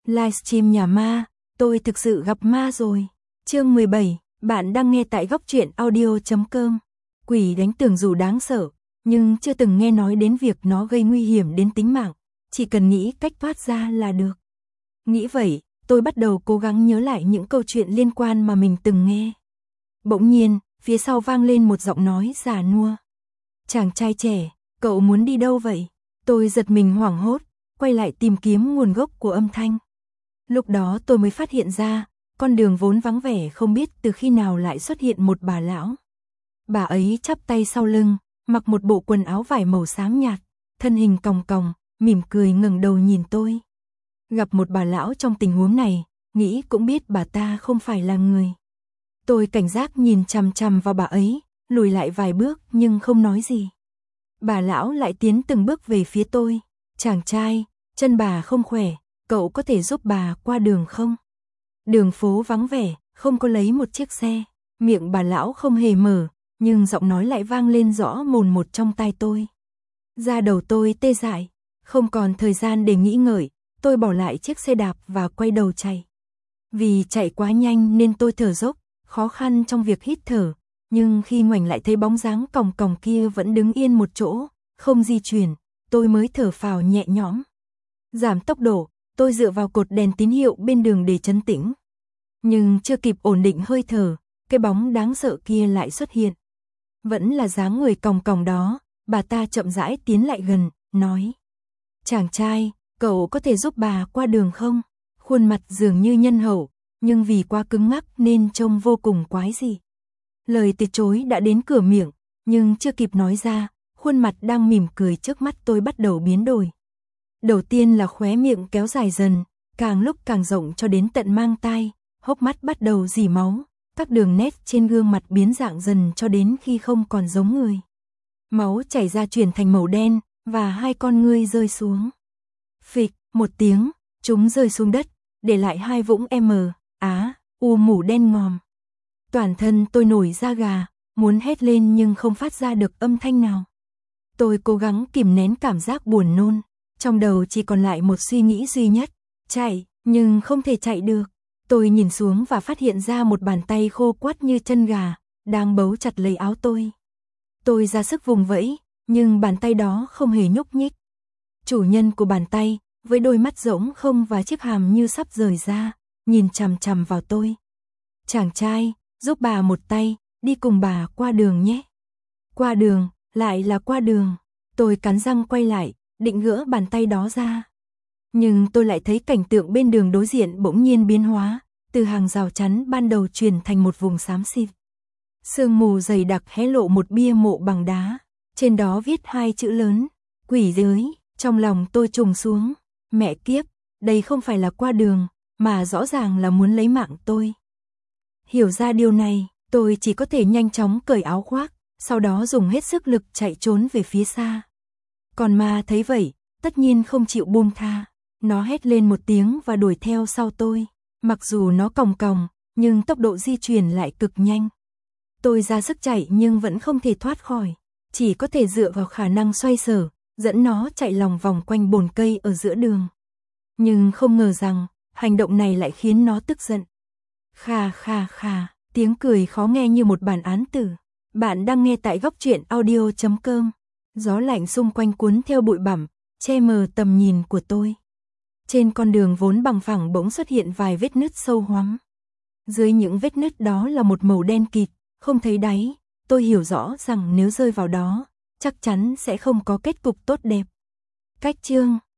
Livestream nhà ma, tôi thực sự gặp ma rồi. Chương 17, bạn đang nghe tại góc truyện audio.com. Quỷ đánh tường dù đáng sợ, nhưng chưa từng nghe nói đến việc nó gây nguy hiểm đến tính mạng, chỉ cần nghĩ cách thoát ra là được. Nghĩ vậy, tôi bắt đầu cố gắng nhớ lại những câu chuyện liên quan mà mình từng nghe. Bỗng nhiên, phía sau vang lên một giọng nói già nua. Chàng trai trẻ, cậu muốn đi đâu vậy? Tôi giật mình hoảng hốt, quay lại tìm kiếm nguồn gốc của âm thanh. Lúc đó tôi mới phát hiện ra, con đường vốn vắng vẻ không biết từ khi nào lại xuất hiện một bà lão. Bà ấy chắp tay sau lưng, mặc một bộ quần áo vải màu xám nhạt, thân hình còng còng, mỉm cười ngẩng đầu nhìn tôi. Gặp một bà lão trong tình huống này, nghĩ cũng biết bà ta không phải là người. Tôi cảnh giác nhìn chằm chằm vào bà ấy, lùi lại vài bước nhưng không nói gì. Bà lão lại tiến từng bước về phía tôi. Chàng trai, chân bà không khỏe, cậu có thể giúp bà qua đường không? Đường phố vắng vẻ, không có lấy một chiếc xe. Miệng bà lão không hề mở, nhưng giọng nói lại vang lên rõ mồn một trong tai tôi. Da đầu tôi tê dại, không còn thời gian để nghĩ ngợi, tôi bỏ lại chiếc xe đạp và quay đầu chạy. Vì chạy quá nhanh nên tôi thở dốc, khó khăn trong việc hít thở, nhưng khi ngoảnh lại thấy bóng dáng còng còng kia vẫn đứng yên một chỗ, không di chuyển, tôi mới thở phào nhẹ nhõm. Giảm tốc độ, tôi dựa vào cột đèn tín hiệu bên đường để trấn tĩnh. Nhưng chưa kịp ổn định hơi thở, cái bóng đáng sợ kia lại xuất hiện. Vẫn là dáng người còng còng đó, bà ta chậm rãi tiến lại gần, nói. Chàng trai, cậu có thể giúp bà qua đường không? Khuôn mặt dường như nhân hậu, nhưng vì quá cứng ngắc nên trông vô cùng quái dị. Lời từ chối đã đến cửa miệng, nhưng chưa kịp nói ra, khuôn mặt đang mỉm cười trước mắt tôi bắt đầu biến đổi. Đầu tiên là khóe miệng kéo dài dần, càng lúc càng rộng cho đến tận mang tai, hốc mắt bắt đầu rỉ máu, các đường nét trên gương mặt biến dạng dần cho đến khi không còn giống người. Máu chảy ra chuyển thành màu đen, và hai con ngươi rơi xuống. Phịch, một tiếng, chúng rơi xuống đất, để lại hai vũng u mủ đen ngòm. Toàn thân tôi nổi da gà, muốn hét lên nhưng không phát ra được âm thanh nào. Tôi cố gắng kìm nén cảm giác buồn nôn, trong đầu chỉ còn lại một suy nghĩ duy nhất, chạy, nhưng không thể chạy được. Tôi nhìn xuống và phát hiện ra một bàn tay khô quắt như chân gà, đang bấu chặt lấy áo tôi. Tôi ra sức vùng vẫy, nhưng bàn tay đó không hề nhúc nhích. Chủ nhân của bàn tay, với đôi mắt rỗng không và chiếc hàm như sắp rời ra, nhìn chằm chằm vào tôi. Chàng trai, giúp bà một tay, đi cùng bà qua đường nhé. Qua đường, lại là qua đường. Tôi cắn răng quay lại, định gỡ bàn tay đó ra. Nhưng tôi lại thấy cảnh tượng bên đường đối diện bỗng nhiên biến hóa, từ hàng rào chắn ban đầu chuyển thành một vùng xám xịt. Sương mù dày đặc hé lộ một bia mộ bằng đá, trên đó viết hai chữ lớn, quỷ giới. Trong lòng tôi trùng xuống, mẹ kiếp, đây không phải là qua đường, mà rõ ràng là muốn lấy mạng tôi. Hiểu ra điều này, tôi chỉ có thể nhanh chóng cởi áo khoác, sau đó dùng hết sức lực chạy trốn về phía xa. Còn ma thấy vậy, tất nhiên không chịu buông tha, nó hét lên một tiếng và đuổi theo sau tôi. Mặc dù nó còng còng, nhưng tốc độ di chuyển lại cực nhanh. Tôi ra sức chạy nhưng vẫn không thể thoát khỏi, chỉ có thể dựa vào khả năng xoay sở, dẫn nó chạy lòng vòng quanh bồn cây ở giữa đường. Nhưng không ngờ rằng, hành động này lại khiến nó tức giận. Khà khà khà, tiếng cười khó nghe như một bản án tử. Bạn đang nghe tại góc truyện audio.com. Gió lạnh xung quanh cuốn theo bụi bặm, che mờ tầm nhìn của tôi. Trên con đường vốn bằng phẳng bỗng xuất hiện vài vết nứt sâu hoắm. Dưới những vết nứt đó là một màu đen kịt, không thấy đáy. Tôi hiểu rõ rằng nếu rơi vào đó, chắc chắn sẽ không có kết cục tốt đẹp. Cách chương